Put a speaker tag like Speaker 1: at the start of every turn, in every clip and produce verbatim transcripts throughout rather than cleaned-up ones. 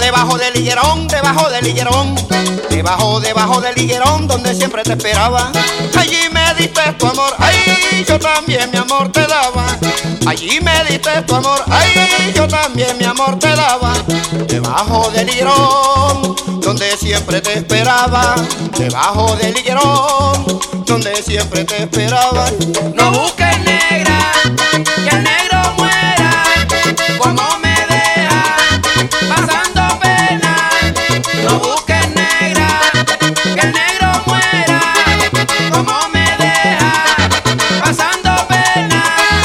Speaker 1: debajo del higuerón, debajo del higuerón, debajo, debajo del higuerón donde siempre te esperaba. Allí me diste tu amor, ay, yo también mi amor te daba. Allí me diste tu amor, ay, yo también mi amor te daba. Debajo del higuerón donde siempre te esperaba. Debajo del higuerón donde siempre te esperaba.
Speaker 2: No busques negra, que el negro muera, como me deja, pasando pena. No busques negra, que el negro muera, como me deja, pasando pena.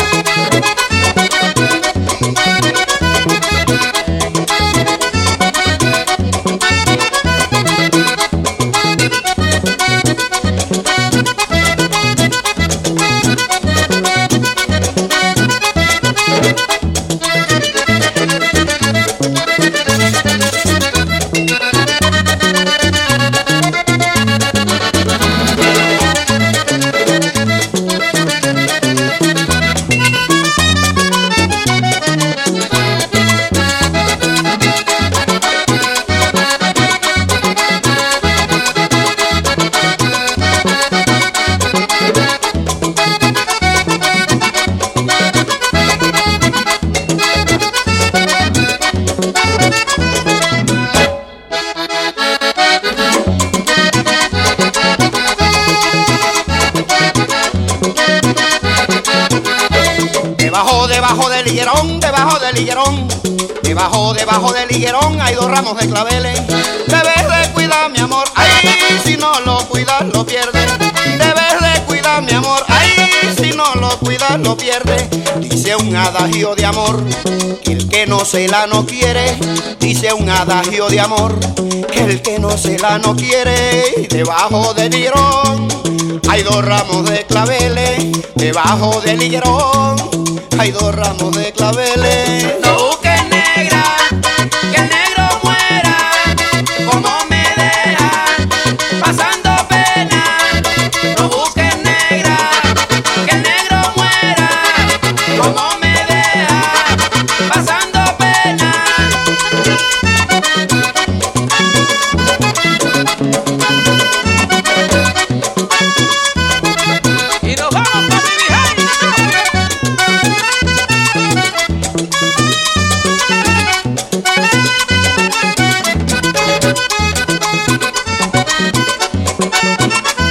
Speaker 1: Debajo, debajo del higuerón, debajo del higuerón, debajo, debajo del higuerón hay dos ramos de claveles. Debes de cuidar mi amor, ay, si no lo cuidas lo pierdes. Debes de cuidar mi amor, ay, si no lo cuidas lo pierdes. Dice un adagio de amor, que el que no se la no quiere. Dice un adagio de amor, que el que no se la no quiere. Y debajo del higuerón hay dos ramos de claveles. Debajo del higuerón hay dos ramos de claveles.
Speaker 2: No busques negra, que el negro muera, como me deja, pasando pena. No busques negra, que el negro muera, como me deja, pasando pena. Y nos vamos para mi Behind.